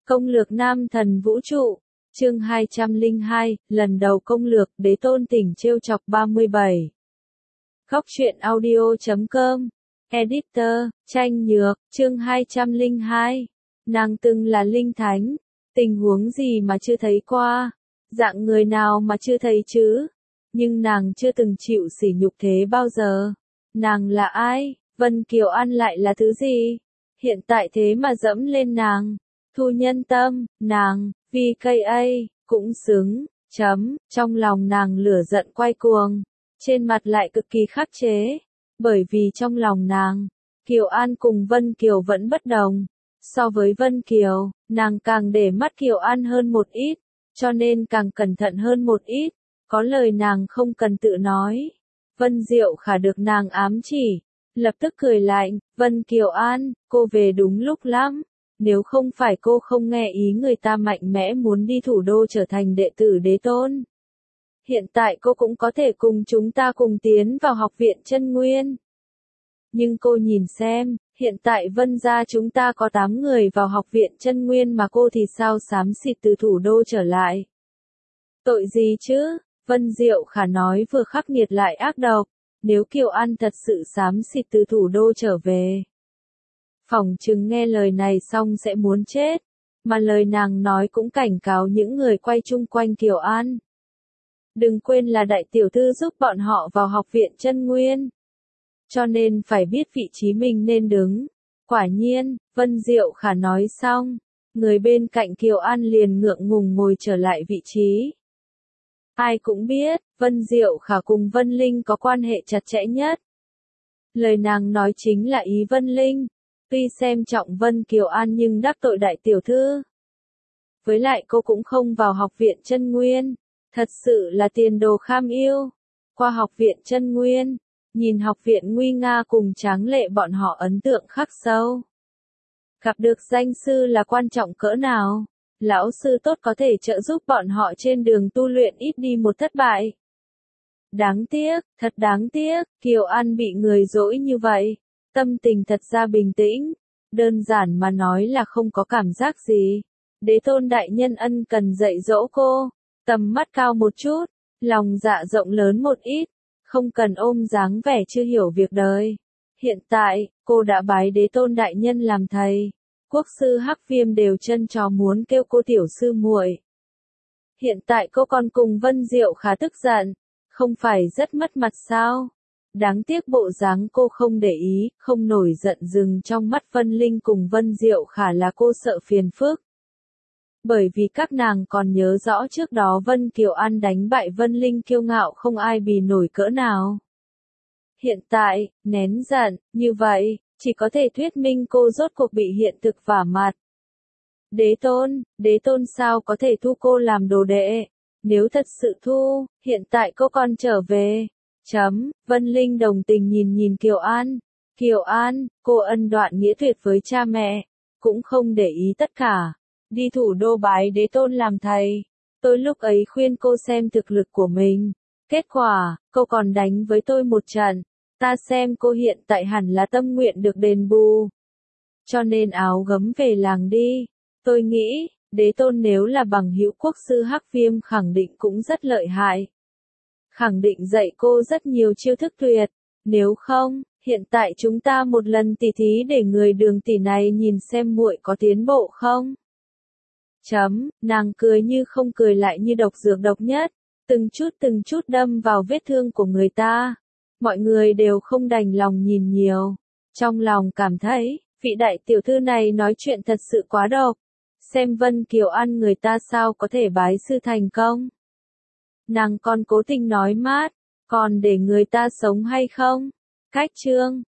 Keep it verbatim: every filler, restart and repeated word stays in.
Công lược nam thần vũ trụ, chương hai trăm lẻ hai, lần đầu công lược, đế tôn tỉnh trêu chọc ba mươi bảy. Góc truyện audio chấm com, Editor, Tranh Nhược, chương hai trăm lẻ hai. Nàng từng là linh thánh, tình huống gì mà chưa thấy qua, dạng người nào mà chưa thấy chứ, nhưng nàng chưa từng chịu sỉ nhục thế bao giờ. Nàng là ai? Vân Kiều An lại là thứ gì? Hiện tại thế mà dẫm lên nàng, thu nhân tâm, nàng, vê ca a, cũng xứng, chấm, trong lòng nàng lửa giận quay cuồng, trên mặt lại cực kỳ khắc chế, bởi vì trong lòng nàng, Kiều An cùng Vân Kiều vẫn bất đồng. So với Vân Kiều, nàng càng để mắt Kiều An hơn một ít, cho nên càng cẩn thận hơn một ít, có lời nàng không cần tự nói. Vân Diệu Khả được nàng ám chỉ, lập tức cười lạnh, Vân Kiều An, cô về đúng lúc lắm, nếu không phải cô không nghe ý người ta mạnh mẽ muốn đi thủ đô trở thành đệ tử đế tôn. Hiện tại cô cũng có thể cùng chúng ta cùng tiến vào học viện Chân Nguyên. Nhưng cô nhìn xem, hiện tại Vân gia chúng ta có tám người vào học viện Chân Nguyên mà cô thì sao xám xịt từ thủ đô trở lại. Tội gì chứ? Vân Diệu Khả nói vừa khắc nghiệt lại ác độc, nếu Kiều An thật sự xám xịt từ thủ đô trở về. Phỏng chừng nghe lời này xong sẽ muốn chết, mà lời nàng nói cũng cảnh cáo những người quay chung quanh Kiều An. Đừng quên là đại tiểu thư giúp bọn họ vào học viện Chân Nguyên, cho nên phải biết vị trí mình nên đứng. Quả nhiên, Vân Diệu Khả nói xong, người bên cạnh Kiều An liền ngượng ngùng ngồi trở lại vị trí. Ai cũng biết, Vân Diệu Khả cùng Vân Linh có quan hệ chặt chẽ nhất. Lời nàng nói chính là ý Vân Linh, tuy xem trọng Vân Kiều An nhưng đắc tội đại tiểu thư. Với lại cô cũng không vào học viện Chân Nguyên, thật sự là tiền đồ kham yêu. Qua học viện Chân Nguyên, nhìn học viện nguy nga cùng tráng lệ bọn họ ấn tượng khắc sâu. Gặp được danh sư là quan trọng cỡ nào, lão sư tốt có thể trợ giúp bọn họ trên đường tu luyện ít đi một thất bại. Đáng tiếc, thật đáng tiếc, Kiều An bị người dỗi như vậy, tâm tình thật ra bình tĩnh, đơn giản mà nói là không có cảm giác gì. Đế tôn đại nhân ân cần dạy dỗ cô, tầm mắt cao một chút, lòng dạ rộng lớn một ít, không cần ôm dáng vẻ chưa hiểu việc đời. Hiện tại, cô đã bái đế tôn đại nhân làm thầy. Quốc sư Hắc Viêm đều chân chó muốn kêu cô tiểu sư muội. Hiện tại cô còn cùng Vân Diệu Khả tức giận, không phải rất mất mặt sao? Đáng tiếc bộ dáng cô không để ý, không nổi giận dừng trong mắt Vân Linh cùng Vân Diệu Khả là cô sợ phiền phức. Bởi vì các nàng còn nhớ rõ trước đó Vân Kiều An đánh bại Vân Linh kiêu ngạo không ai bì nổi cỡ nào. Hiện tại, nén giận, như vậy, chỉ có thể thuyết minh cô rốt cuộc bị hiện thực vả mặt. Đế tôn, đế tôn sao có thể thu cô làm đồ đệ? Nếu thật sự thu, hiện tại cô còn trở về. Chấm, Vân Linh đồng tình nhìn nhìn Kiều An. Kiều An, cô ân đoạn nghĩa tuyệt với cha mẹ, cũng không để ý tất cả. Đi thủ đô bái đế tôn làm thầy. Tôi lúc ấy khuyên cô xem thực lực của mình. Kết quả, cô còn đánh với tôi một trận. Ta xem cô hiện tại hẳn là tâm nguyện được đền bù. Cho nên áo gấm về làng đi. Tôi nghĩ, đế tôn nếu là bằng hữu quốc sư Hắc Viêm khẳng định cũng rất lợi hại. Khẳng định dạy cô rất nhiều chiêu thức tuyệt. Nếu không, hiện tại chúng ta một lần tỉ thí để người Đường tỷ này nhìn xem muội có tiến bộ không. Chấm, nàng cười như không cười lại như độc dược độc nhất, từng chút từng chút đâm vào vết thương của người ta. Mọi người đều không đành lòng nhìn nhiều, trong lòng cảm thấy, vị đại tiểu thư này nói chuyện thật sự quá độc. Xem Vân Kiều An người ta sao có thể bái sư thành công. Nàng còn cố tình nói mát, còn để người ta sống hay không? Cách chương,